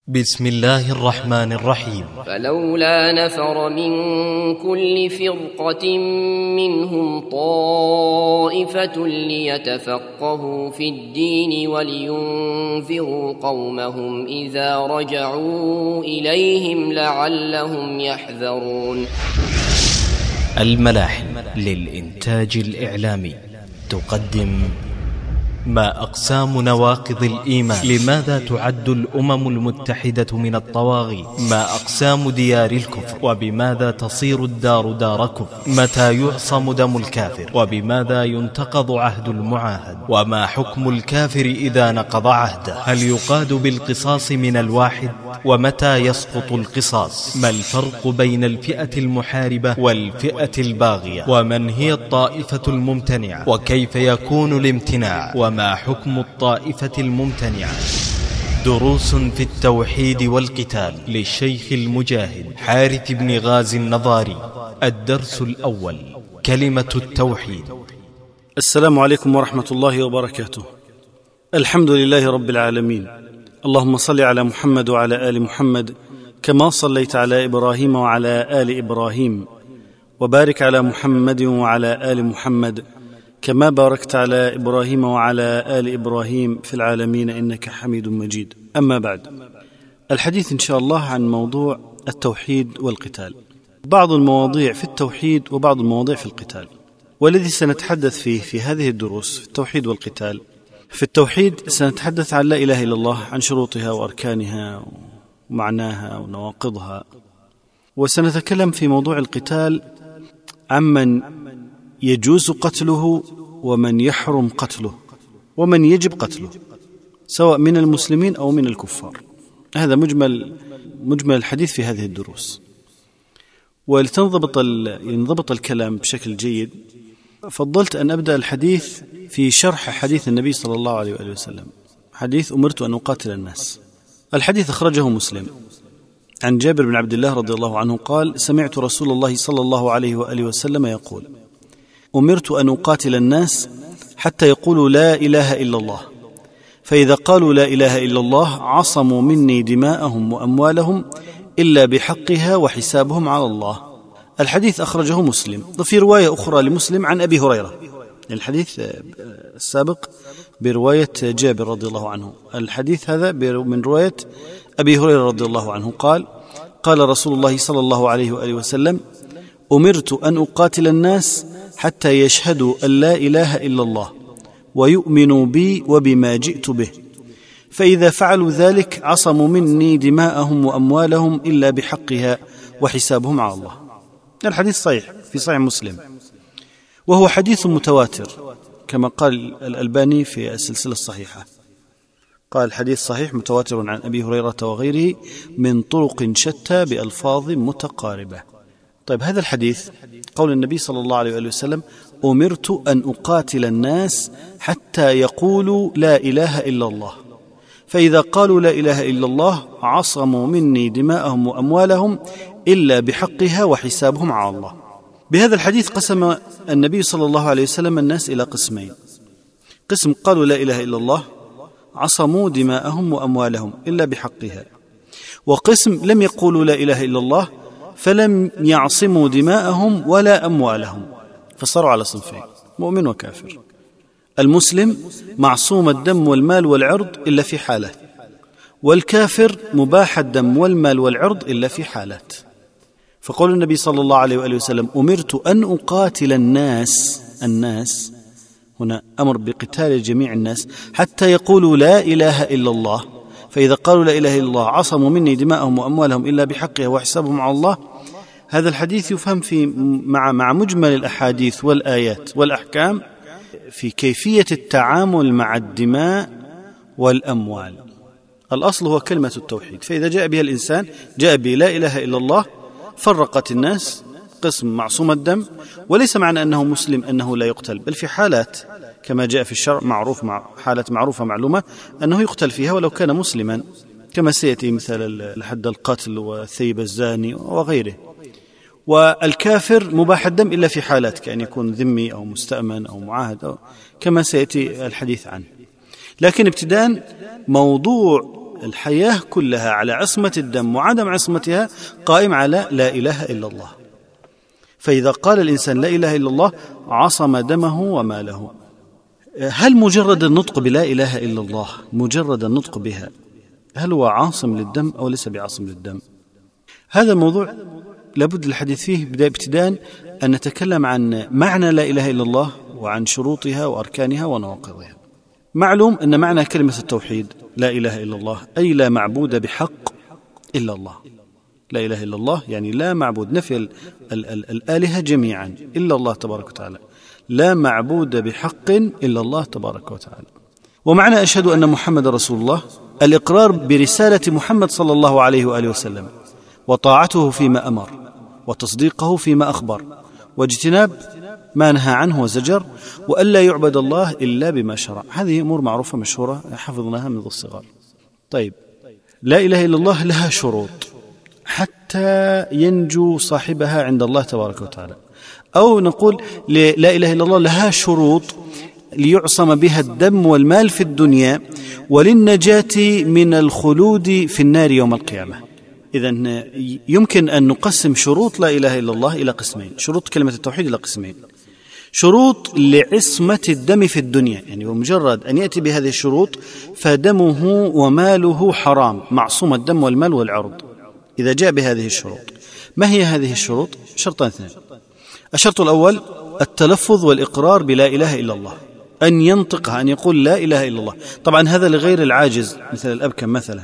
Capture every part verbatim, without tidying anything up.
بسم الله الرحمن الرحيم. فلولا نفر من كل فرقة منهم طائفة ليتفقهوا في الدين ولينذروا قومهم إذا رجعوا إليهم لعلهم يحذرون. الملاحم للإنتاج الإعلامي تقدم ما أقسام نواقض الإيمان؟ لماذا تعد الأمم المتحدة من الطواغيت؟ ما أقسام ديار الكفر؟ وبماذا تصير الدار دار كفر؟ متى يعصم دم الكافر؟ وبماذا ينتقض عهد المعاهد؟ وما حكم الكافر إذا نقض عهده؟ هل يقاد بالقصاص من الواحد؟ ومتى يسقط القصاص؟ ما الفرق بين الفئة المحاربة والفئة الباغية؟ ومن هي الطائفة الممتنعة؟ وكيف يكون الامتناع؟ وما حكم الطائفة الممتنعة؟ دروس في التوحيد والقتال للشيخ المجاهد حارث بن غازي النظاري. الدرس الأول: كلمة التوحيد. السلام عليكم ورحمة الله وبركاته. الحمد لله رب العالمين، اللهم صل على محمد وعلى آل محمد كما صليت على إبراهيم وعلى آل إبراهيم، وبارك على محمد وعلى آل محمد كما باركت على إبراهيم وعلى آل إبراهيم في العالمين إنك حميد مجيد. أما بعد، الحديث إن شاء الله عن موضوع التوحيد والقتال، بعض المواضيع في التوحيد وبعض المواضيع في القتال، والذي سنتحدث فيه في هذه الدروس في التوحيد والقتال. في التوحيد سنتحدث عن لا إله إلا الله، عن شروطها وأركانها ومعناها ونواقضها، وسنتكلم في موضوع القتال عمن يجوز قتله ومن يحرم قتله ومن يجب قتله، سواء من المسلمين أو من الكفار. هذا مجمل مجمل الحديث في هذه الدروس. ولتنضبط ينضبط الكلام بشكل جيد، فضلت أن أبدأ الحديث في شرح حديث النبي صلى الله عليه وآله وسلم، حديث أمرت أن أقاتل الناس. الحديث أخرجه مسلم عن جابر بن عبد الله رضي الله عنه قال: سمعت رسول الله صلى الله عليه وآله وسلم يقول: أمرت أن أقاتل الناس حتى يقولوا لا إله إلا الله، فإذا قالوا لا إله إلا الله عصموا مني دماءهم وأموالهم إلا بحقها وحسابهم على الله. الحديث أخرجه مسلم. وفي رواية أخرى لمسلم عن أبي هريرة، الحديث السابق برواية جابر رضي الله عنه، الحديث هذا من رواية أبي هريرة رضي الله عنه قال: قال رسول الله صلى الله عليه وآله وسلم: أمرت أن أقاتل الناس حتى يشهدوا أن لا إله إلا الله ويؤمنوا بي وبما جئت به، فإذا فعلوا ذلك عصموا مني دماءهم وأموالهم إلا بحقها وحسابهم على الله. الحديث صحيح في صحيح مسلم، وهو حديث متواتر كما قال الألباني في السلسلة الصحيحة، قال الحديث صحيح متواتر عن أبي هريرة وغيره من طرق شتى بألفاظ متقاربة. طيب، هذا الحديث قول النبي صلى الله عليه وآله وسلم: أمرت أن أقاتل الناس حتى يقولوا لا إله إلا الله، فإذا قالوا لا إله إلا الله عصموا مني دماءهم وأموالهم إلا بحقها وحسابهم على الله. بهذا الحديث قسم النبي صلى الله عليه وسلم الناس إلى قسمين: قسم قالوا لا إله إلا الله عصموا دماءهم وأموالهم إلا بحقها، وقسم لم يقولوا لا إله إلا الله فلم يعصموا دماءهم ولا أموالهم، فصاروا على صنفين: مؤمن وكافر. المسلم معصوم الدم والمال والعرض إلا في حالات، والكافر مباح الدم والمال والعرض إلا في حالات. فقول النبي صلى الله عليه وآله وسلم: أمرت أن أقاتل الناس، الناس هنا أمر بقتال جميع الناس حتى يقولوا لا إله إلا الله، فإذا قالوا لا إله إلا الله عصموا مني دماءهم وأموالهم إلا بحقها وحسابهم على الله. هذا الحديث يفهم في مع مع مجمل الأحاديث والآيات والأحكام في كيفية التعامل مع الدماء والأموال. الأصل هو كلمة التوحيد، فإذا جاء بها الإنسان جاء بلا إله إلا الله، فرقت الناس، قسم معصوم الدم، وليس معنى أنه مسلم أنه لا يقتل، بل في حالات كما جاء في الشرع معروف، مع حالة معروفة معلومة أنه يقتل فيها ولو كان مسلما، كما سيأتي مثال الحد القتل والثيب الزاني وغيره. والكافر مباح الدم إلا في حالات كأن يكون ذمي أو مستأمن أو معاهد أو كما سيأتي الحديث عنه. لكن ابتداء موضوع الحياة كلها على عصمة الدم وعدم عصمتها قائم على لا إله إلا الله. فإذا قال الإنسان لا إله إلا الله عصم دمه وماله. هل مجرد النطق بلا إله إلا الله، مجرد النطق بها، هل هو عاصم للدم أو ليس بعاصم للدم؟ هذا الموضوع لابد الحديث فيه بداية ابتداء أن نتكلم عن معنى لا إله إلا الله وعن شروطها وأركانها ونواقضها. معلوم أن معنى كلمة التوحيد لا إله إلا الله أي لا معبود بحق إلا الله. لا إله إلا الله يعني لا معبود، نفي ال ال ال الآلهة جميعا إلا الله تبارك وتعالى، لا معبود بحق إلا الله تبارك وتعالى. ومعنى أشهد أن محمد رسول الله الإقرار برسالة محمد صلى الله عليه وآله وسلم وطاعته فيما أمر وتصديقه فيما أخبر واجتناب ما نهى عنه وزجر، وألا يعبد الله إلا بما شرع. هذه أمور معروفة مشهورة حفظناها منذ الصغر. طيب، لا إله إلا الله لها شروط حتى ينجو صاحبها عند الله تبارك وتعالى، أو نقول لا إله إلا الله لها شروط ليعصم بها الدم والمال في الدنيا وللنجاة من الخلود في النار يوم القيامة. إذن يمكن أن نقسم شروط لا إله إلا الله إلى قسمين، شروط كلمة التوحيد إلى قسمين: شروط لعصمة الدم في الدنيا، يعني بمجرد أن يأتي بهذه الشروط فدمه وماله حرام، معصوم الدم والمال والعرض إذا جاء بهذه الشروط. ما هي هذه الشروط؟ شرطان اثنين. الشرط الأول التلفظ والإقرار بلا إله إلا الله، أن ينطقها، أن يقول لا إله إلا الله. طبعا هذا لغير العاجز مثل الأبكم مثلا،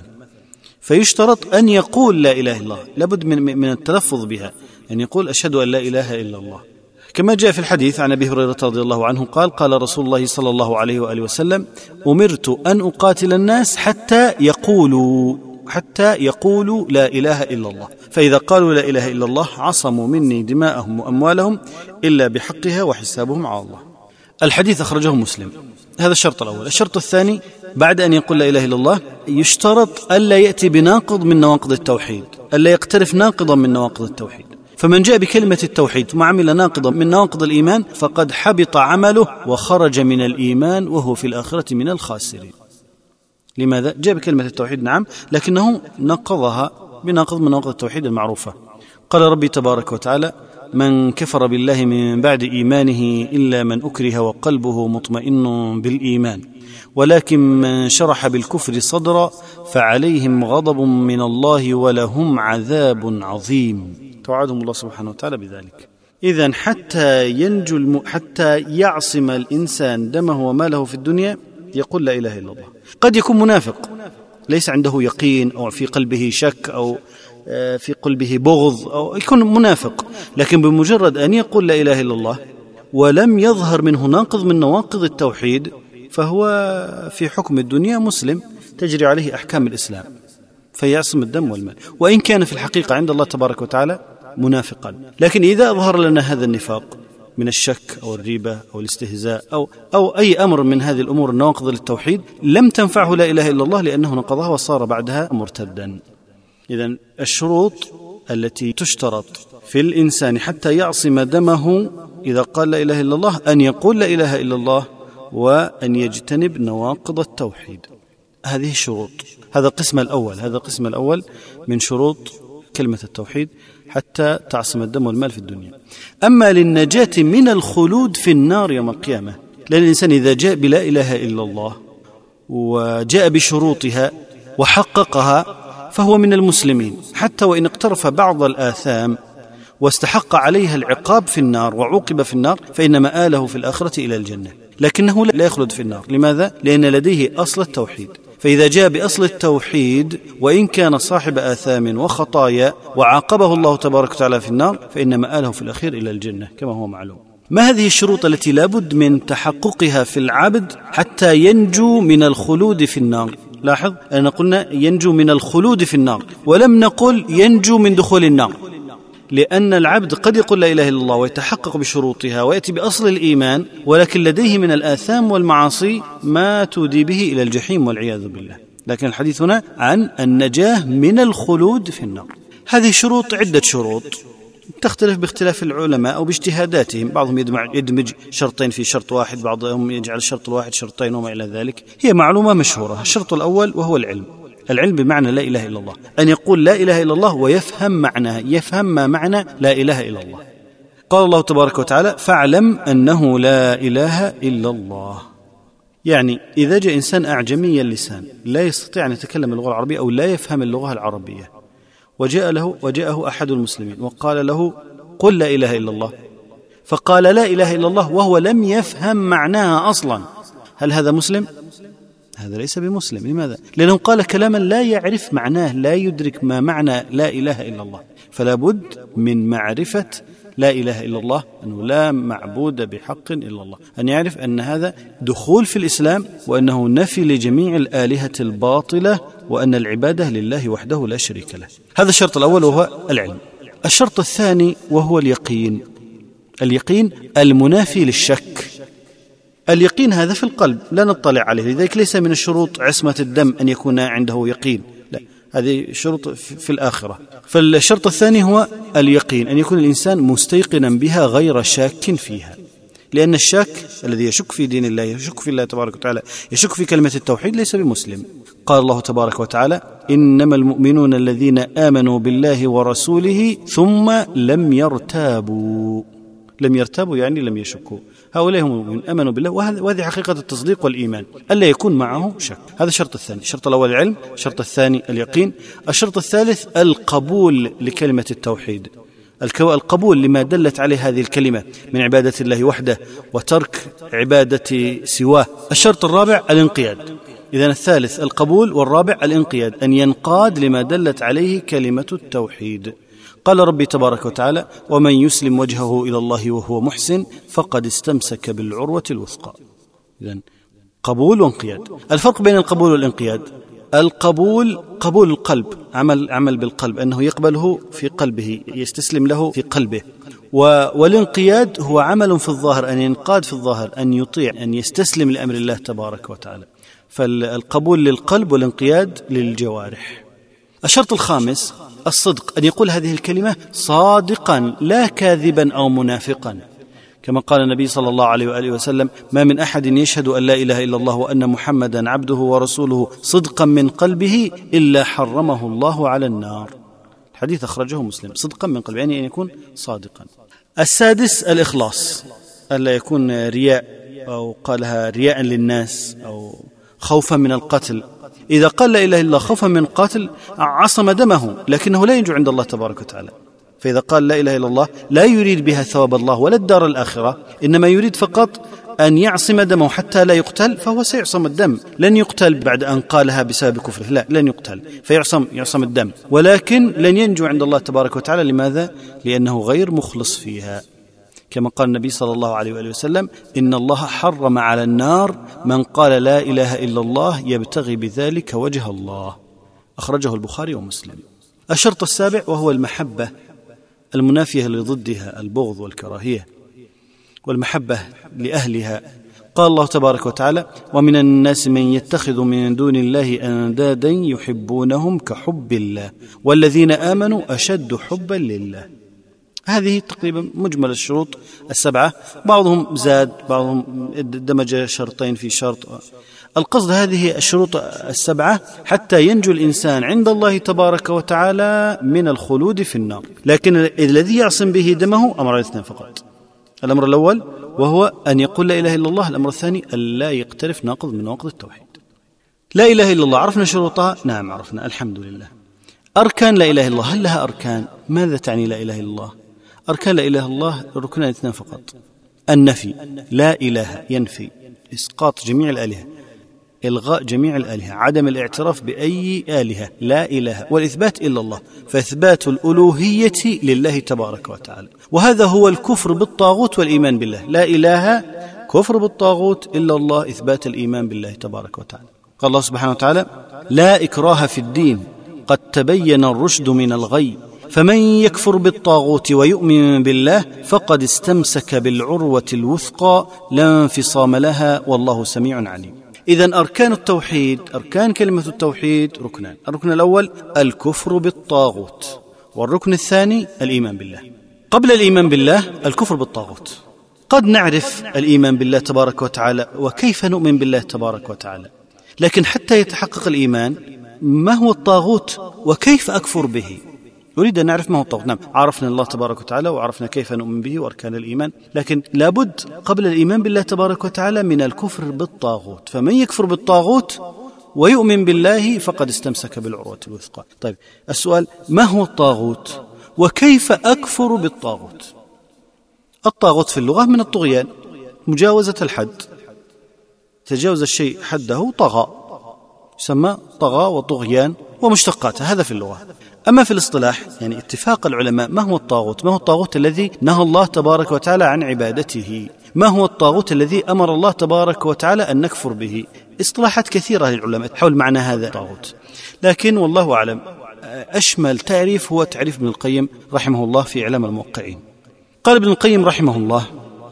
فيشترط أن يقول لا إله إلا الله، لابد من, من التلفظ بها، أن يقول أشهد أن لا إله إلا الله. كما جاء في الحديث عن أبي هريرة رضي الله عنه قال: قال رسول الله صلى الله عليه وآله وسلم: أمرت أن أقاتل الناس حتى يقولوا حتى يقولوا لا إله إلا الله، فإذا قالوا لا إله إلا الله عصموا مني دماءهم وأموالهم إلا بحقها وحسابهم على الله. الحديث أخرجه مسلم. هذا الشرط الأول. الشرط الثاني بعد أن يقول لا إله إلا الله يشترط ألا يأتي بناقض من نواقض التوحيد، ألا يقترف ناقضا من نواقض التوحيد. فمن جاء بكلمة التوحيد ثم عمل ناقضا من نواقض الإيمان فقد حبط عمله وخرج من الإيمان وهو في الآخرة من الخاسرين. لماذا؟ جاء بكلمة التوحيد نعم، لكنه نقضها بناقض من نواقض التوحيد المعروفة. قال ربي تبارك وتعالى: من كفر بالله من بعد إيمانه إلا من أكره وقلبه مطمئن بالإيمان ولكن من شرح بالكفر صدرا فعليهم غضب من الله ولهم عذاب عظيم. توعدهم الله سبحانه وتعالى بذلك. إذن حتى ينجو الم... حتى يعصم الإنسان دمه وماله في الدنيا يقول لا إله إلا الله. قد يكون منافق ليس عنده يقين أو في قلبه شك أو في قلبه بغض أو يكون منافق، لكن بمجرد أن يقول لا إله إلا الله ولم يظهر منه ناقض من نواقض التوحيد فهو في حكم الدنيا مسلم تجري عليه أحكام الإسلام فيعصم الدم والمال، وإن كان في الحقيقة عند الله تبارك وتعالى منافقا. لكن إذا أظهر لنا هذا النفاق من الشك أو الريبة أو الاستهزاء أو, أو أي أمر من هذه الأمور النواقض للتوحيد لم تنفعه لا إله إلا الله لأنه نقضها وصار بعدها مرتدا. إذن الشروط التي تشترط في الإنسان حتى يعصم دمه إذا قال لا إله إلا الله أن يقول لا إله إلا الله وأن يجتنب نواقض التوحيد. هذه الشروط. هذا القسم الأول هذا القسم الأول من شروط كلمة التوحيد حتى تعصم الدم والمال في الدنيا. أما للنجاة من الخلود في النار يوم القيامة، لأن الإنسان إذا جاء بلا إله إلا الله وجاء بشروطها وحققها فهو من المسلمين، حتى وإن اقترف بعض الآثام واستحق عليها العقاب في النار وعوقب في النار فإن مآله في الآخرة إلى الجنة، لكنه لا يخلد في النار. لماذا؟ لأن لديه أصل التوحيد. فإذا جاء بأصل التوحيد وإن كان صاحب آثام وخطايا وعاقبه الله تبارك وتعالى في النار فإن مآله في الأخير إلى الجنة كما هو معلوم. ما هذه الشروط التي لابد من تحققها في العبد حتى ينجو من الخلود في النار؟ لاحظ أننا قلنا ينجو من الخلود في النار ولم نقل ينجو من دخول النار، لأن العبد قد يقول لا إله إلا الله ويتحقق بشروطها ويأتي بأصل الإيمان ولكن لديه من الآثام والمعاصي ما تودي به إلى الجحيم والعياذ بالله. لكن الحديث هنا عن النجاة من الخلود في النار. هذه شروط عدة شروط تختلف باختلاف العلماء أو باجتهاداتهم، بعضهم يدمج شرطين في شرط واحد، بعضهم يجعل الشرط الواحد شرطين وما إلى ذلك. هي معلومة مشهورة. الشرط الأول وهو العلم العلم بمعنى لا إله إلا الله، أن يقول لا إله إلا الله ويفهم معناها، يفهم ما معنى لا إله إلا الله. قال الله تبارك وتعالى فاعلم أنه لا إله إلا الله. يعني إذا جاء إنسان أعجمي اللسان لا يستطيع أن يتكلم اللغة العربية أو لا يفهم اللغة العربية، وجاء له وجاءه أحد المسلمين وقال له قل لا إله إلا الله، فقال لا إله إلا الله وهو لم يفهم معناها أصلا، هل هذا مسلم؟ هذا ليس بمسلم. لماذا؟ لأنه قال كلاما لا يعرف معناه، لا يدرك ما معنى لا إله إلا الله. فلا بد من معرفة لا إله إلا الله، أنه لا معبود بحق إلا الله، أن يعرف أن هذا دخول في الإسلام، وأنه نفي لجميع الآلهة الباطلة، وأن العبادة لله وحده لا شريك له. هذا الشرط الأول وهو العلم. الشرط الثاني وهو اليقين. اليقين المنافي للشك. اليقين هذا في القلب لا نطلع عليه، لذلك ليس من الشروط عصمة الدم أن يكون عنده يقين، لا، هذه شروط في الآخرة. فالشرط الثاني هو اليقين، أن يكون الإنسان مستيقنا بها غير شاك فيها، لأن الشاك الذي يشك في دين الله، يشك في الله تبارك وتعالى، يشك في كلمة التوحيد، ليس بمسلم. قال الله تبارك وتعالى إنما المؤمنون الذين آمنوا بالله ورسوله ثم لم يرتابوا. لم يرتابوا يعني لم يشكوا، هؤلاء هم المؤمنون آمنوا بالله، وهذه حقيقة التصديق والإيمان، ألا يكون معه شك. هذا الشرط الثاني. الشرط الأول العلم، الشرط الثاني اليقين، الشرط الثالث القبول لكلمة التوحيد، القبول لما دلت عليه هذه الكلمة من عبادة الله وحده وترك عبادة سواه. الشرط الرابع الانقياد. إذن الثالث القبول، والرابع الانقياد، أن ينقاد لما دلت عليه كلمة التوحيد. قال ربي تبارك وتعالى ومن يسلم وجهه إلى الله وهو محسن فقد استمسك بالعروة الوثقى. إذن قبول وانقياد. الفرق بين القبول والانقياد: القبول قبول القلب، عمل عمل بالقلب، أنه يقبله في قلبه، يستسلم له في قلبه. والانقياد هو عمل في الظاهر، أن ينقاد في الظاهر، أن يطيع، أن يستسلم لأمر الله تبارك وتعالى. فالقبول للقلب والانقياد للجوارح. الشرط الخامس الصدق، أن يقول هذه الكلمة صادقا لا كاذبا أو منافقا، كما قال النبي صلى الله عليه وآله وسلم ما من أحد يشهد أن لا إله إلا الله وأن محمدا عبده ورسوله صدقا من قلبه إلا حرمه الله على النار. الحديث أخرجه مسلم. صدقا من قلبه يعني أن يكون صادقا. السادس الإخلاص، ألا يكون رياء، أو قالها رياء للناس أو خوفا من القتل. إذا قال لا إله إلا الله خوفا من قاتل عصم دمه، لكنه لا ينجو عند الله تبارك وتعالى. فإذا قال لا إله إلا الله لا يريد بها ثواب الله ولا الدار الآخرة، إنما يريد فقط أن يعصم دمه حتى لا يقتل، فهو سيعصم الدم، لن يقتل بعد أن قالها بسبب كفره، لا، لن يقتل، فيعصم يعصم الدم، ولكن لن ينجو عند الله تبارك وتعالى. لماذا؟ لأنه غير مخلص فيها، كما قال النبي صلى الله عليه وآله وسلم إن الله حرم على النار من قال لا إله إلا الله يبتغي بذلك وجه الله. أخرجه البخاري ومسلم. الشرط السابع وهو المحبة المنافية لضدها البغض والكراهية، والمحبة لأهلها. قال الله تبارك وتعالى ومن الناس من يتخذ من دون الله أندادا يحبونهم كحب الله والذين آمنوا أشد حبا لله. هذه تقريبا مجمل الشروط السبعة، بعضهم زاد، بعضهم دمج شرطين في شرط. القصد هذه الشروط السبعة حتى ينجو الإنسان عند الله تبارك وتعالى من الخلود في النار. لكن الذي يعصم به دمه أمر الاثنين فقط. الأمر الأول وهو أن يقول لا إله إلا الله، الأمر الثاني ألا يقترف ناقض من نواقض التوحيد. لا إله إلا الله عرفنا شروطها؟ نعم عرفنا، الحمد لله. أركان لا إله إلا الله، هل لها أركان؟ ماذا تعني لا إله إلا الله؟ أركان لا إله إلا الله ركنان اثنان فقط: النفي، لا إله ينفي، إسقاط جميع الآلهة، إلغاء جميع الآلهة، عدم الاعتراف بأي آلهة، لا إله، والإثبات إلا الله، فإثبات الألوهية لله تبارك وتعالى. وهذا هو الكفر بالطاغوت والإيمان بالله. لا إله كفر بالطاغوت، إلا الله إثبات الإيمان بالله تبارك وتعالى. قال الله سبحانه وتعالى لا إكراه في الدين قد تبين الرشد من الغي فمن يكفر بالطاغوت ويؤمن بالله فقد استمسك بالعروة الوثقى لا انفصام لها والله سميع عليم. إذن أركان التوحيد، أركان كلمة التوحيد ركنان: الركن الأول الكفر بالطاغوت، والركن الثاني الإيمان بالله. قبل الإيمان بالله الكفر بالطاغوت. قد نعرف الإيمان بالله تبارك وتعالى وكيف نؤمن بالله تبارك وتعالى، لكن حتى يتحقق الإيمان ما هو الطاغوت وكيف أكفر به؟ نريد أن نعرف ما هو الطاغوت. نعم، عرفنا الله تبارك وتعالى وعرفنا كيف نؤمن به وأركان الإيمان، لكن لابد قبل الإيمان بالله تبارك وتعالى من الكفر بالطاغوت. فمن يكفر بالطاغوت ويؤمن بالله فقد استمسك بالعروة الوثقى. طيب السؤال، ما هو الطاغوت وكيف أكفر بالطاغوت؟ الطاغوت في اللغة من الطغيان، مجاوزة الحد، تجاوز الشيء حده طغى، يسمى طغى وطغيان ومشتقاته، هذا في اللغة. أما في الاصطلاح يعني اتفاق العلماء، ما هو الطاغوت؟ ما هو الطاغوت الذي نهى الله تبارك وتعالى عن عبادته؟ ما هو الطاغوت الذي أمر الله تبارك وتعالى أن نكفر به؟ اصطلاحات كثيرة للعلماء حول معنى هذا الطاغوت، لكن والله أعلم أشمل تعريف هو تعريف ابن القيم رحمه الله في إعلام الموقعين. قال ابن القيم رحمه الله: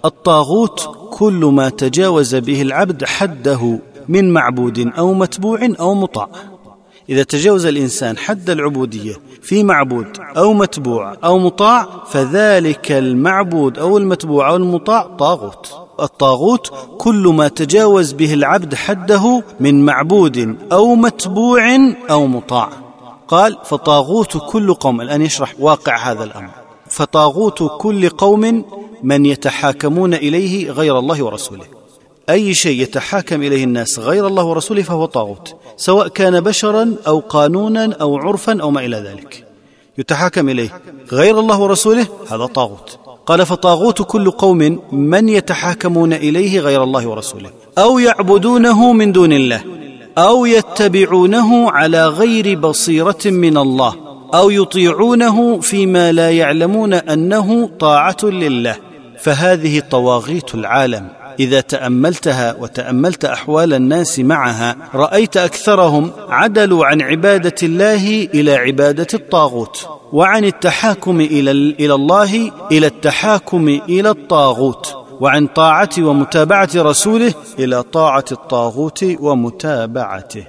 الطاغوت كل ما تجاوز به العبد حده من معبود أو متبوع أو مطاع. إذا تجاوز الإنسان حد العبودية في معبود أو متبوع أو مطاع فذلك المعبود أو المتبوع أو المطاع طاغوت. الطاغوت كل ما تجاوز به العبد حده من معبود أو متبوع أو مطاع. قال: فطاغوت كل قوم، الآن يشرح واقع هذا الأمر، فطاغوت كل قوم من يتحاكمون إليه غير الله ورسوله. أي شيء يتحاكم إليه الناس غير الله ورسوله فهو طاغوت، سواء كان بشرا أو قانونا أو عرفا أو ما إلى ذلك، يتحاكم إليه غير الله ورسوله هذا طاغوت. قال: فطاغوت كل قوم من يتحاكمون إليه غير الله ورسوله أو يعبدونه من دون الله أو يتبعونه على غير بصيرة من الله أو يطيعونه فيما لا يعلمون أنه طاعة لله، فهذه طواغيت العالم. إذا تأملتها وتأملت أحوال الناس معها رأيت أكثرهم عدلوا عن عبادة الله إلى عبادة الطاغوت، وعن التحاكم إلى إلى الله إلى التحاكم إلى الطاغوت، وعن طاعة ومتابعة رسوله إلى طاعة الطاغوت ومتابعته.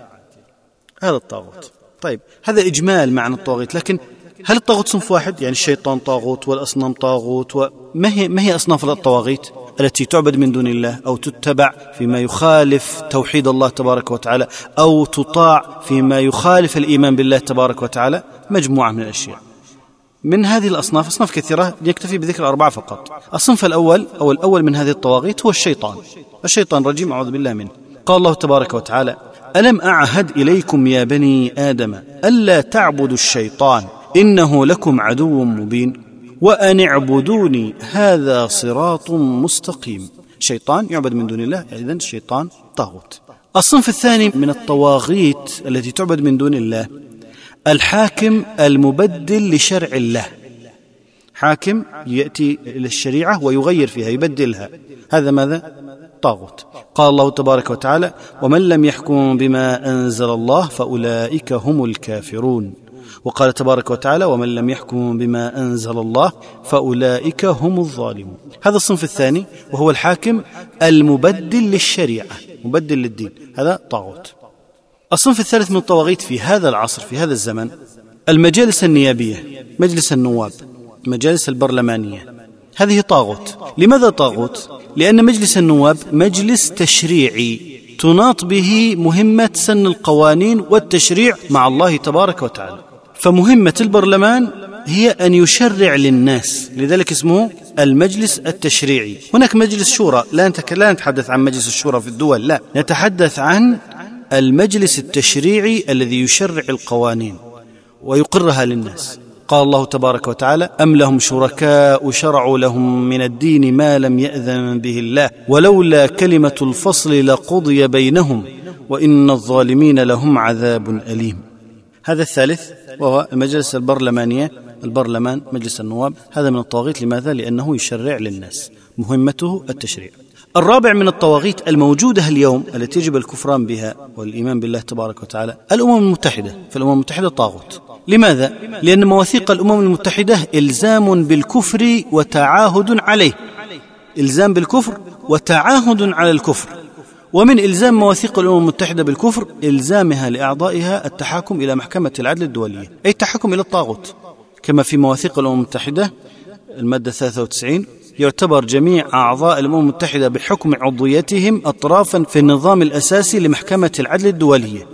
هذا الطاغوت. طيب هذا إجمال معنى الطاغوت، لكن هل الطاغوت صنف واحد؟ يعني الشيطان طاغوت والأصنام طاغوت، وما هي ما هي أصناف الطواغيت التي تعبد من دون الله أو تتبع فيما يخالف توحيد الله تبارك وتعالى أو تطاع فيما يخالف الإيمان بالله تبارك وتعالى؟ مجموعة من الأشياء. من هذه الأصناف أصناف كثيرة، يكتفي بذكر أربعة فقط. الصنف الأول أو الأول من هذه الطواغيت هو الشيطان. الشيطان رجيم أعوذ بالله منه. قال الله تبارك وتعالى: ألم أعهد إليكم يا بني آدم ألا تعبدوا الشيطان إنه لكم عدو مبين وأن اعبدوني هذا صراط مستقيم. شيطان يعبد من دون الله، إذن الشيطان طاغوت. الصنف الثاني من الطواغيت التي تعبد من دون الله الحاكم المبدل لشرع الله. حاكم يأتي إلى الشريعة ويغير فيها يبدلها، هذا ماذا؟ طاغوت. قال الله تبارك وتعالى: ومن لم يحكم بما أنزل الله فأولئك هم الكافرون. وقال تبارك وتعالى: ومن لم يحكم بما أنزل الله فأولئك هم الظالمون. هذا الصنف الثاني وهو الحاكم المبدل للشريعة، مبدل للدين، هذا طاغوت. الصنف الثالث من الطواغيت في هذا العصر في هذا الزمن المجالس النيابية، مجلس النواب، المجالس البرلمانية، هذه طاغوت. لماذا طاغوت؟ لأن مجلس النواب مجلس تشريعي تناط به مهمة سن القوانين والتشريع مع الله تبارك وتعالى، فمهمة البرلمان هي أن يشرع للناس، لذلك اسمه المجلس التشريعي. هناك مجلس شورى، لا نتحدث عن مجلس الشورى في الدول، لا، نتحدث عن المجلس التشريعي الذي يشرع القوانين ويقرها للناس. قال الله تبارك وتعالى: أم لهم شركاء شرعوا لهم من الدين ما لم يأذن به الله ولولا كلمة الفصل لقضي بينهم وإن الظالمين لهم عذاب أليم. هذا الثالث وهو المجلس البرلمانية، البرلمان مجلس النواب، هذا من الطواغيت. لماذا؟ لأنه يشرع للناس، مهمته التشريع. الرابع من الطواغيت الموجودة اليوم التي يجب الكفران بها والإيمان بالله تبارك وتعالى الأمم المتحدة. فالأمم المتحدة طاغوت. لماذا؟ لأن مواثيق الأمم المتحدة إلزام بالكفر وتعاهد عليه، إلزام بالكفر وتعاهد على الكفر. ومن إلزام مواثيق الأمم المتحدة بالكفر إلزامها لأعضائها التحاكم إلى محكمة العدل الدولية، أي التحاكم إلى الطاغوت، كما في مواثيق الأمم المتحدة المادة ثلاثة وتسعين يعتبر جميع أعضاء الأمم المتحدة بحكم عضويتهم أطرافا في النظام الأساسي لمحكمة العدل الدولية،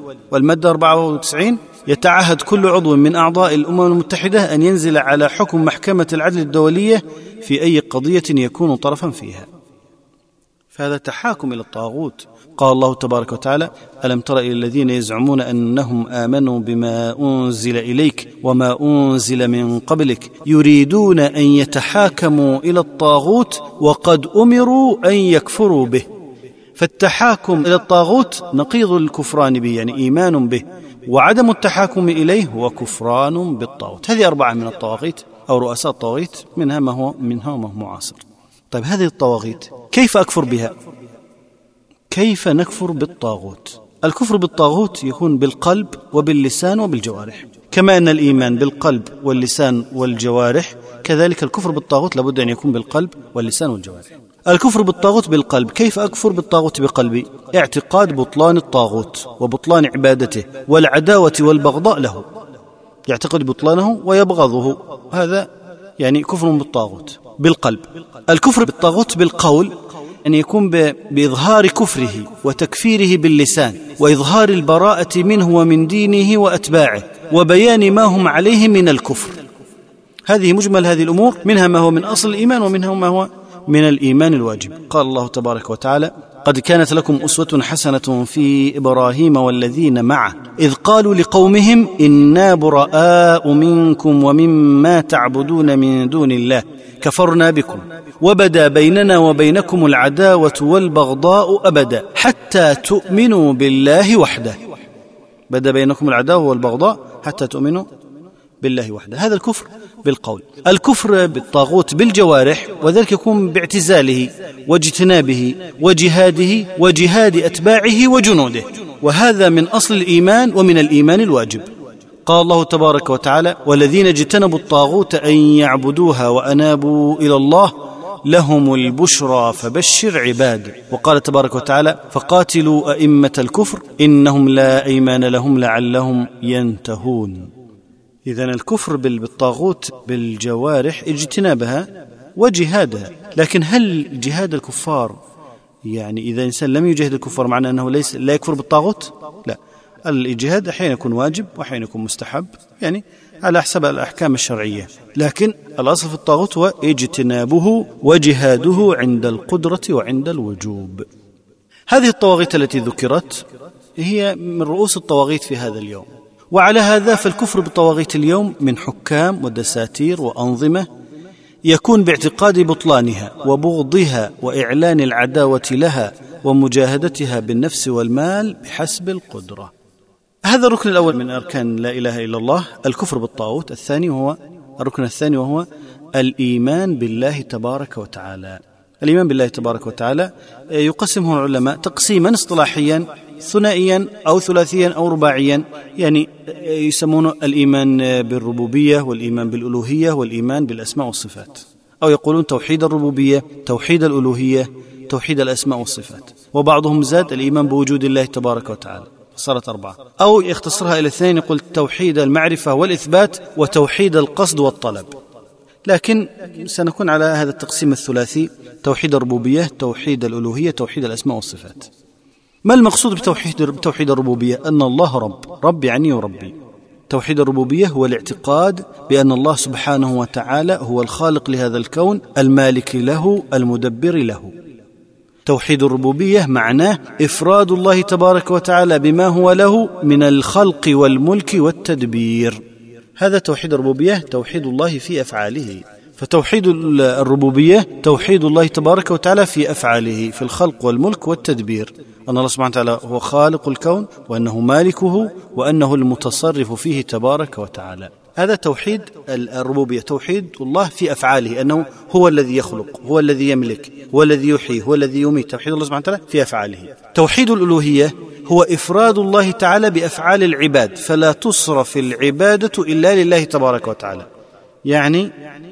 والمادة أربعة وتسعين يتعهد كل عضو من أعضاء الأمم المتحدة أن ينزل على حكم محكمة العدل الدولية في أي قضية يكون طرفا فيها. فهذا تحاكم إلى الطاغوت. قال الله تبارك وتعالى: ألم تر إلى الذين يزعمون أنهم آمنوا بما أنزل إليك وما أنزل من قبلك يريدون أن يتحاكموا إلى الطاغوت وقد أمروا أن يكفروا به. فالتحاكم إلى الطاغوت نقيض الكفران به، يعني إيمان به، وعدم التحاكم إليه هو كفران بالطاغوت. هذه أربعة من الطواغيت أو رؤساء الطواغيت، منها ما هو منها ما هو معاصر. طيب هذه الطواغيت كيف أكفر بها؟ كيف نكفر بالطاغوت؟ الكفر بالطاغوت يكون بالقلب وباللسان وبالجوارح، كما أن الإيمان بالقلب واللسان والجوارح، كذلك الكفر بالطاغوت لابد أن يكون بالقلب واللسان والجوارح. الكفر بالطاغوت بالقلب، كيف أكفر بالطاغوت بقلبي؟ اعتقاد بطلان الطاغوت وبطلان عبادته والعداوة والبغضاء له، يعتقد بطلانه ويبغضه، هذا يعني كفر بالطاغوت بالقلب. الكفر بالطاغوت بالقول أن يكون بإظهار كفره وتكفيره باللسان، وإظهار البراءة منه ومن دينه وأتباعه، وبيان ما هم عليه من الكفر. هذه مجمل هذه الأمور، منها ما هو من أصل الإيمان ومنها ما هو من الإيمان الواجب. قال الله تبارك وتعالى: قد كانت لكم أسوة حسنة في إبراهيم والذين معه إذ قالوا لقومهم إنا براء منكم ومما تعبدون من دون الله كفرنا بكم وبدا بيننا وبينكم العداوة والبغضاء أبدا حتى تؤمنوا بالله وحده. بدا بينكم العداوة والبغضاء حتى تؤمنوا بالله وحده. هذا الكفر بالقول. الكفر بالطاغوت بالجوارح، وذلك يكون باعتزاله واجتنابه وجهاده وجهاد أتباعه وجنوده، وهذا من أصل الإيمان ومن الإيمان الواجب. قال الله تبارك وتعالى: والذين اجتنبوا الطاغوت أن يعبدوها وأنابوا إلى الله لهم البشرى فبشر عباد. وقال تبارك وتعالى: فقاتلوا أئمة الكفر إنهم لا أيمان لهم لعلهم ينتهون. إذن الكفر بالطاغوت بالجوارح اجتنابها وجهادها. لكن هل جهاد الكفار، يعني إذا إنسان لم يجاهد الكفار معنى أنه ليس لا يكفر بالطاغوت؟ لا، الجهاد أحيانا يكون واجب وأحيانا يكون مستحب، يعني على حسب الأحكام الشرعية، لكن الأصل في الطاغوت هو اجتنابه وجهاده عند القدرة وعند الوجوب. هذه الطواغيت التي ذكرت هي من رؤوس الطواغيت في هذا اليوم، وعلى هذا فالكفر بطواغيت اليوم من حكام ودساتير وأنظمة يكون باعتقاد بطلانها وبغضها وإعلان العداوة لها ومجاهدتها بالنفس والمال بحسب القدرة. هذا الركن الأول من أركان لا إله إلا الله، الكفر بالطاغوت. الثاني هو الركن الثاني وهو الإيمان بالله تبارك وتعالى. الإيمان بالله تبارك وتعالى يقسمه العلماء تقسيما اصطلاحيا ثنائيا أو ثلاثيا أو رباعيا، يعني يسمونه الإيمان بالربوبية والإيمان بالألوهية والإيمان بالأسماء والصفات، أو يقولون توحيد الربوبية، توحيد الألوهية، توحيد الأسماء والصفات، وبعضهم زاد الإيمان بوجود الله تبارك وتعالى، صارت أربعة، أو يختصرها إلى اثنين يقول توحيد المعرفة والإثبات وتوحيد القصد والطلب. لكن سنكون على هذا التقسيم الثلاثي: توحيد الربوبية، توحيد الألوهية، توحيد الأسماء والصفات. ما المقصود بتوحيد بتوحيد الربوبية؟ أن الله رب، رب يعني يربي. توحيد الربوبية هو الاعتقاد بأن الله سبحانه وتعالى هو الخالق لهذا الكون، المالك له، المدبر له. توحيد الربوبية معناه إفراد الله تبارك وتعالى بما هو له من الخلق والملك والتدبير. هذا توحيد الربوبية، توحيد الله في أفعاله. فتوحيد الربوبية توحيد الله تبارك وتعالى في أفعاله، في الخلق والملك والتدبير، أن الله سبحانه وتعالى هو خالق الكون وأنه مالكه وأنه المتصرف فيه تبارك وتعالى. هذا توحيد الربوبية، توحيد الله في أفعاله، أنه هو الذي يخلق، هو الذي يملك، هو الذي يحيي، هو الذي يميت، توحيد الله سبحانه وتعالى في أفعاله. توحيد الألوهية هو إفراد الله تعالى بأفعال العباد، فلا تصرف العبادة إلا لله تبارك وتعالى، يعني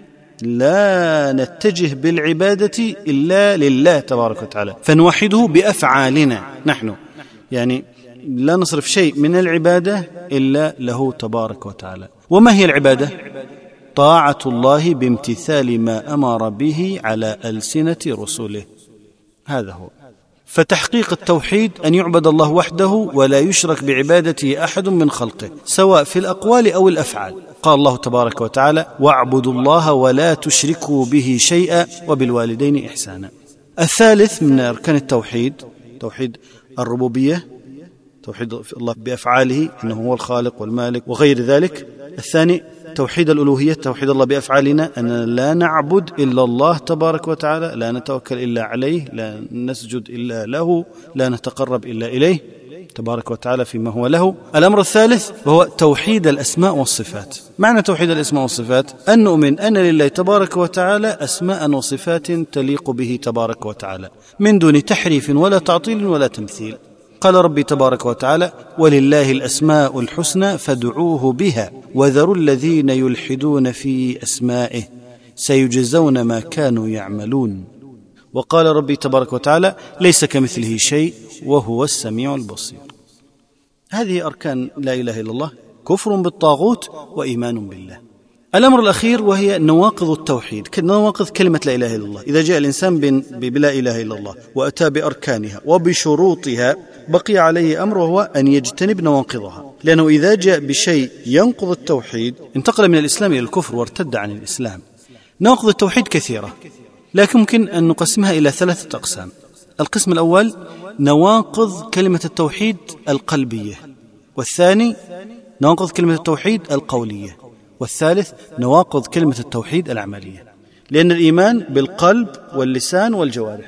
لا نتجه بالعبادة إلا لله تبارك وتعالى، فنوحده بأفعالنا نحن، يعني لا نصرف شيء من العبادة إلا له تبارك وتعالى. وما هي العبادة؟ طاعة الله بامتثال ما أمر به على ألسنة رسله، هذا هو. فتحقيق التوحيد أن يعبد الله وحده ولا يشرك بعبادته أحد من خلقه سواء في الأقوال أو الأفعال. قال الله تبارك وتعالى: واعبدوا الله ولا تشركوا به شيئا وبالوالدين إحسانا. الثالث من أركان التوحيد توحيد الربوبية، توحيد الله بأفعاله أنه هو الخالق والمالك وغير ذلك. الثاني توحيد الألوهية، توحيد الله بأفعالنا، أننا لا نعبد إلا الله تبارك وتعالى، لا نتوكل إلا عليه، لا نسجد إلا له، لا نتقرب إلا إليه تبارك وتعالى فيما هو له. الأمر الثالث وهو توحيد الأسماء والصفات. معنى توحيد الأسماء والصفات أن نؤمن أن لله تبارك وتعالى أسماء وصفات تليق به تبارك وتعالى من دون تحريف ولا تعطيل ولا تمثيل. قال ربي تبارك وتعالى: ولله الأسماء الحسنى فادعوه بها وذروا الذين يلحدون في أسمائه سيجزون ما كانوا يعملون. وقال ربي تبارك وتعالى: ليس كمثله شيء وهو السميع البصير. هذه أركان لا إله إلا الله: كفر بالطاغوت وإيمان بالله. الأمر الأخير وهي نواقض التوحيد، نواقض كلمة لا إله إلا الله. إذا جاء الإنسان بلا إله إلا الله وأتى بأركانها وبشروطها بقي عليه أمر وهو أن يجتنب نواقضها، لأنه إذا جاء بشيء ينقض التوحيد انتقل من الإسلام إلى الكفر وارتد عن الإسلام. نواقض التوحيد كثيرة، لكن ممكن أن نقسمها إلى ثلاثة أقسام. القسم الأول نواقض كلمة التوحيد القلبية، والثاني نواقض كلمة التوحيد القولية، والثالث نواقض كلمة التوحيد العملية. لأن الإيمان بالقلب واللسان والجوارح،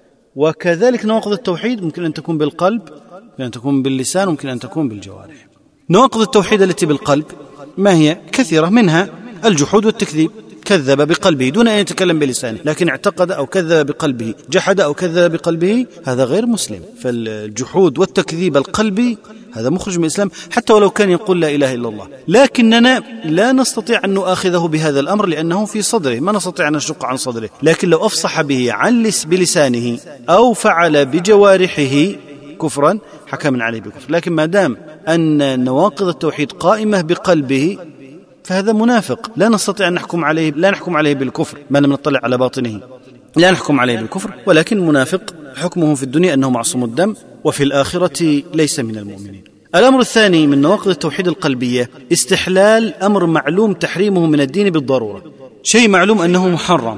وكذلك نواقض التوحيد ممكن أن تكون بالقلب، ممكن أن تكون باللسان، ممكن أن تكون بالجوارح. نواقض التوحيد التي بالقلب ما هي؟ كثيرة، منها الجحود والتكذيب. كذب بقلبه دون أن يتكلم بلسانه، لكن اعتقد أو كذب بقلبه، جحد أو كذب بقلبه، هذا غير مسلم. فالجحود والتكذيب القلبي هذا مخرج من الإسلام حتى ولو كان يقول لا إله إلا الله. لكننا لا نستطيع أن نؤاخذه بهذا الأمر لأنه في صدره، ما نستطيع أن نشق عن صدره. لكن لو أفصح به عن لس بلسانه أو فعل بجوارحه كفرا حكمنا عليه بكفر. لكن ما دام أن نواقض التوحيد قائمة بقلبه فهذا منافق، لا نستطيع أن نحكم عليه، لا نحكم عليه بالكفر ما لم نطلع على باطنه، لا نحكم عليه بالكفر، ولكن منافق حكمه في الدنيا أنه معصوم الدم وفي الآخرة ليس من المؤمنين. الأمر الثاني من نواقض التوحيد القلبية استحلال أمر معلوم تحريمه من الدين بالضرورة، شيء معلوم أنه محرم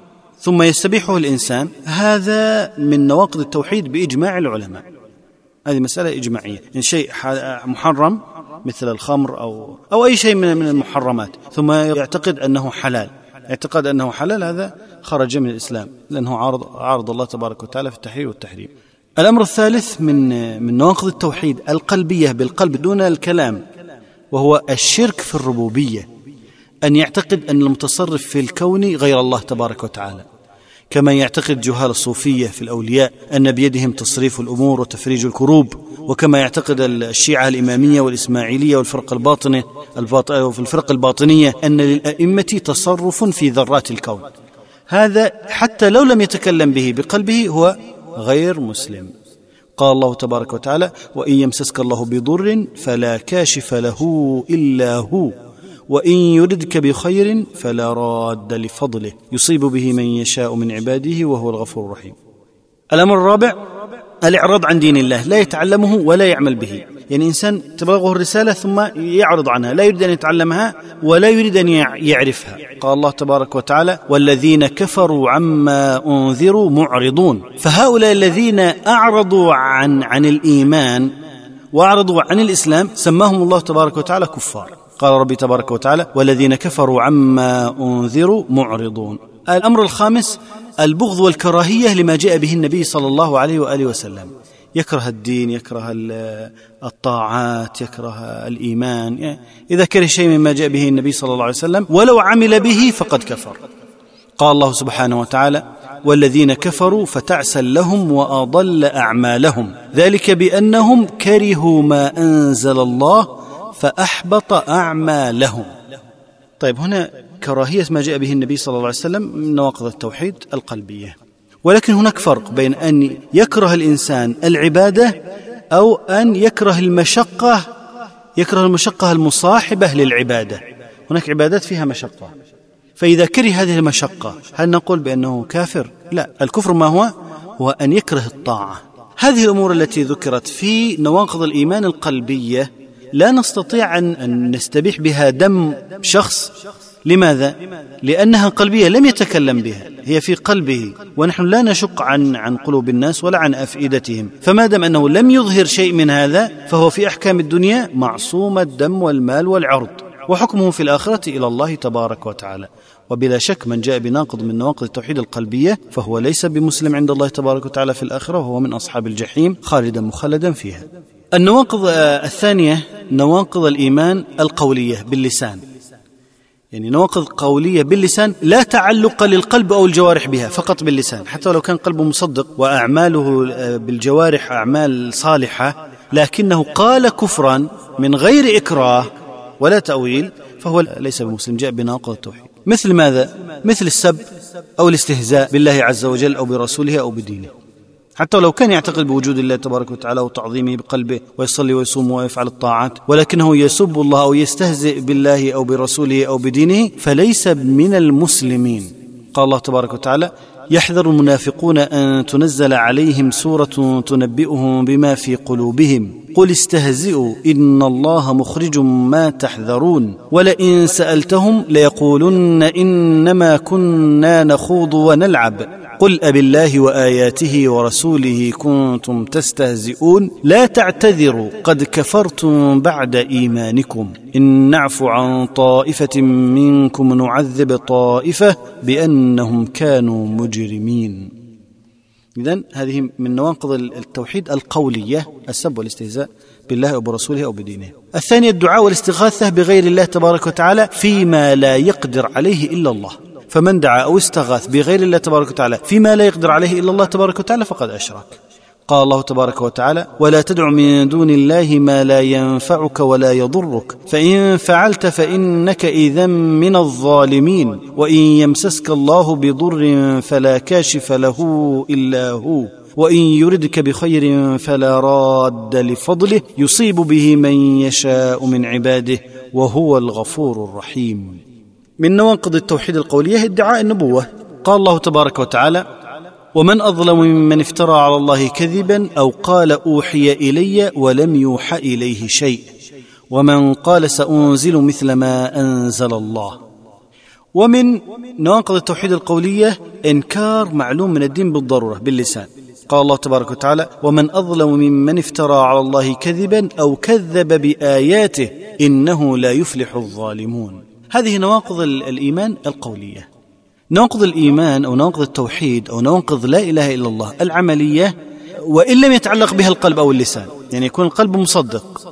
ثم يستبيحه الإنسان، هذا من نواقض التوحيد بإجماع العلماء. هذه مسألة إجماعية، إن شيء محرم مثل الخمر أو, أو أي شيء من المحرمات ثم يعتقد أنه حلال، اعتقد أنه حلال، هذا خرج من الإسلام لأنه عارض, عارض الله تبارك وتعالى في التحرير والتحريم. الأمر الثالث من, من نواقض التوحيد القلبية بالقلب دون الكلام وهو الشرك في الربوبية، أن يعتقد أن المتصرف في الكون غير الله تبارك وتعالى، كما يعتقد جهال الصوفية في الأولياء أن بيدهم تصريف الأمور وتفريج الكروب، وكما يعتقد الشيعة الإمامية والإسماعيلية والفرق الباطنة وفي الفرق الباطنية أن للأئمة تصرف في ذرات الكون. هذا حتى لو لم يتكلم به بقلبه هو غير مسلم. قال الله تبارك وتعالى: وإن يمسسك الله بضر فلا كاشف له إلا هو وإن يردك بخير فلا راد لفضله يصيب به من يشاء من عباده وهو الغفور الرحيم. الأمر الرابع الإعراض عن دين الله، لا يتعلمه ولا يعمل به. يعني إنسان تبلغه الرسالة ثم يعرض عنها، لا يريد أن يتعلمها ولا يريد أن يعرفها. قال الله تبارك وتعالى: والذين كفروا عما أنذروا معرضون. فهؤلاء الذين أعرضوا عن, عن الإيمان وأعرضوا عن الإسلام سماهم الله تبارك وتعالى كفار. قال ربي تبارك وتعالى: والذين كفروا عما أنذروا معرضون. الأمر الخامس البغض والكراهية لما جاء به النبي صلى الله عليه وآله وسلم، يكره الدين، يكره الطاعات، يكره الإيمان. إذا كره شيء مما جاء به النبي صلى الله عليه وسلم ولو عمل به فقد كفر. قال الله سبحانه وتعالى: والذين كفروا فتعسا لهم وأضل أعمالهم ذلك بأنهم كرهوا ما أنزل الله فأحبط أعمالهم. طيب، هنا كراهية ما جاء به النبي صلى الله عليه وسلم من نواقض التوحيد القلبية، ولكن هناك فرق بين أن يكره الإنسان العبادة أو أن يكره المشقة، يكره المشقة المصاحبة للعبادة. هناك عبادات فيها مشقة، فإذا كره هذه المشقة هل نقول بأنه كافر؟ لا، الكفر ما هو؟ هو أن يكره الطاعة. هذه الأمور التي ذكرت في نواقض الإيمان القلبية لا نستطيع أن نستبيح بها دم شخص. لماذا؟ لأنها قلبية لم يتكلم بها، هي في قلبه، ونحن لا نشق عن عن قلوب الناس ولا عن أفئدتهم. فما دام أنه لم يظهر شيء من هذا فهو في أحكام الدنيا معصوم الدم والمال والعرض، وحكمه في الآخرة إلى الله تبارك وتعالى. وبلا شك من جاء بناقض من نواقض التوحيد القلبية فهو ليس بمسلم عند الله تبارك وتعالى في الآخرة، وهو من أصحاب الجحيم خالدا مخلدا فيها. النواقض الثانية نواقض الإيمان القولية باللسان، يعني نواقض قولية باللسان لا تعلق للقلب أو الجوارح بها، فقط باللسان، حتى لو كان قلبه مصدق وأعماله بالجوارح أعمال صالحة، لكنه قال كفرا من غير إكراه ولا تأويل فهو ليس بمسلم، جاء بناقض التوحيد. مثل ماذا؟ مثل السب أو الاستهزاء بالله عز وجل أو برسوله أو بدينه، حتى لو كان يعتقد بوجود الله تبارك وتعالى وتعظيمه بقلبه ويصلي ويصوم ويفعل الطاعات، ولكنه يسب الله أو يستهزئ بالله أو برسوله أو بدينه فليس من المسلمين. قال الله تبارك وتعالى: يحذر المنافقون أن تنزل عليهم سورة تنبئهم بما في قلوبهم قل استهزئوا إن الله مخرج ما تحذرون ولئن سألتهم ليقولن إنما كنا نخوض ونلعب قل أبالله وآياته ورسوله كنتم تستهزئون لا تعتذروا قد كفرتم بعد إيمانكم إن نعفو عن طائفة منكم نعذب طائفة بأنهم كانوا مجرمين. إذن هذه من نواقض التوحيد القولية، السب والاستهزاء بالله أو برسوله أو بدينه. الثانية الدعاء والاستغاثة بغير الله تبارك وتعالى فيما لا يقدر عليه إلا الله، فمن دعا أو استغاث بغير الله تبارك وتعالى فيما لا يقدر عليه إلا الله تبارك وتعالى فقد أشرك. قال الله تبارك وتعالى: ولا تدع من دون الله ما لا ينفعك ولا يضرك فإن فعلت فإنك إذا من الظالمين وإن يمسسك الله بضر فلا كاشف له إلا هو وإن يردك بخير فلا راد لفضله يصيب به من يشاء من عباده وهو الغفور الرحيم. من نواقض التوحيد القولية ادعاء النبوة. قال الله تبارك وتعالى: ومن أظلم ممن افترى على الله كذبا أو قال أوحي إلي ولم يوحى إليه شيء ومن قال سأنزل مثل ما أنزل الله. ومن نواقض التوحيد القولية إنكار معلوم من الدين بالضرورة باللسان. قال الله تبارك وتعالى: ومن أظلم ممن افترى على الله كذبا أو كذب بآياته إنه لا يفلح الظالمون. هذه نواقض الإيمان القولية. نواقض الإيمان أو نواقض التوحيد أو نواقض لا إله إلا الله العملية، وإن لم يتعلق بها القلب أو اللسان، يعني يكون القلب مصدق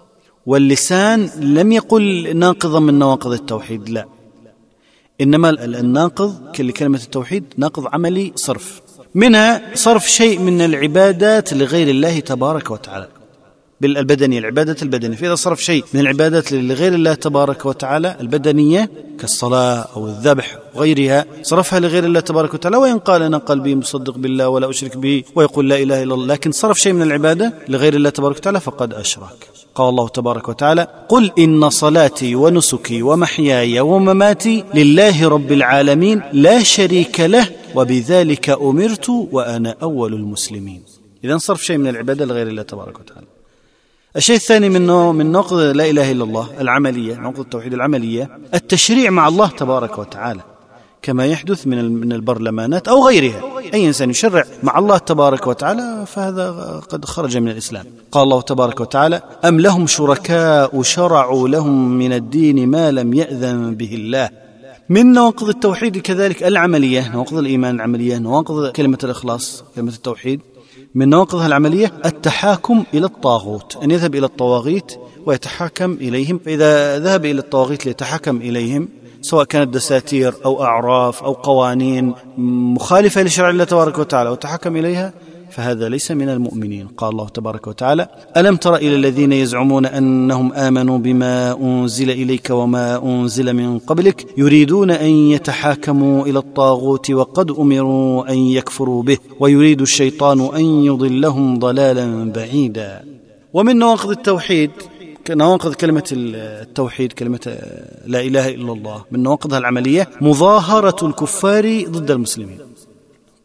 واللسان لم يقل ناقضا من نواقض التوحيد، لا، إنما الناقض كلمة التوحيد ناقض عملي صرف، منها صرف شيء من العبادات لغير الله تبارك وتعالى بالبدنية، العبادة البدنية. فإذا صرف شيء من العبادات لغير الله تبارك وتعالى البدنية كالصلاة أو الذبح وغيرها صرفها لغير الله تبارك وتعالى، وإن قال أنا قلبي مصدق بالله ولا أشرك به ويقول لا إله إلا الله، لكن صرف شيء من العبادة لغير الله تبارك وتعالى فقد أشرك. قال الله تبارك وتعالى: قل إن صلاتي ونسكي ومحياي ومماتي لله رب العالمين لا شريك له وبذلك أمرت وأنا أول المسلمين. إذن صرف شيء من العبادة لغير الله تبارك وتعالى. الشيء الثاني منه من نقض لا إله إلا الله العملية، نقض التوحيد العملية، التشريع مع الله تبارك وتعالى كما يحدث من من البرلمانات أو غيرها. أي إنسان يشرع مع الله تبارك وتعالى فهذا قد خرج من الإسلام. قال الله تبارك وتعالى: أم لهم شركاء شرعوا لهم من الدين ما لم يأذن به الله. من نواقض التوحيد كذلك العملية، نواقض الإيمان العملية، نواقض كلمة الإخلاص كلمة التوحيد. من نواقضها العملية التحاكم إلى الطاغوت، أن يذهب إلى الطواغيت ويتحاكم إليهم. فإذا ذهب إلى الطواغيت ليتحاكم إليهم سواء كانت دساتير أو أعراف أو قوانين مخالفة لشرع الله تبارك وتعالى وتحاكم إليها فهذا ليس من المؤمنين. قال الله تبارك وتعالى: ألم تر إلى الذين يزعمون أنهم آمنوا بما أنزل إليك وما أنزل من قبلك يريدون أن يتحاكموا إلى الطاغوت وقد أمروا أن يكفروا به ويريد الشيطان أن يضلهم ضلالا بعيدا. ومن نواقض التوحيد نواقض كلمة التوحيد كلمة لا إله إلا الله، من نواقضها العملية مظاهرة الكفار ضد المسلمين.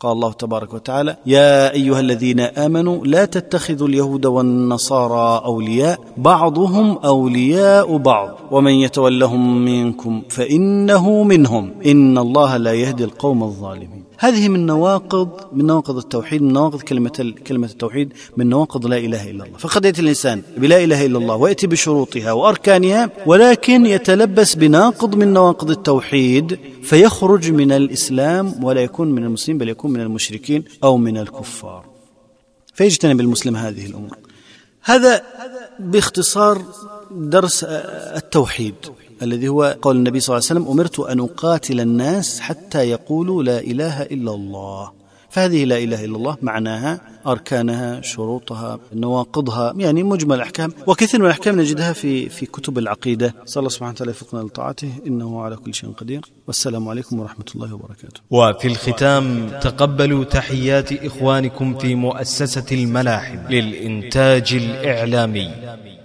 قال الله تبارك وتعالى: يا أيها الذين آمنوا لا تتخذوا اليهود والنصارى أولياء بعضهم أولياء بعض ومن يتولهم منكم فإنه منهم إن الله لا يهدي القوم الظالمين. هذه من نواقض من نواقض التوحيد، من نواقض كلمة كلمة التوحيد، من نواقض لا إله إلا الله. فقد يأتي الإنسان بلا إله إلا الله ويأتي بشروطها وأركانها، ولكن يتلبس بناقض من نواقض التوحيد فيخرج من الإسلام ولا يكون من المسلمين بل يكون من المشركين أو من الكفار، فيجتنب المسلم هذه الأمور. هذا باختصار درس التوحيد الذي هو قول النبي صلى الله عليه وسلم: أمرت أن أقاتل الناس حتى يقولوا لا إله إلا الله. فهذه لا إله إلا الله معناها، أركانها، شروطها، نواقضها، يعني مجمل أحكام، وكثير من الأحكام نجدها في في كتب العقيدة. صلى الله سبحانه وتعالى يوفقنا لطاعته إنه على كل شيء قدير. والسلام عليكم ورحمة الله وبركاته. وفي الختام تقبلوا تحيات إخوانكم في مؤسسة الملاحم للإنتاج الإعلامي.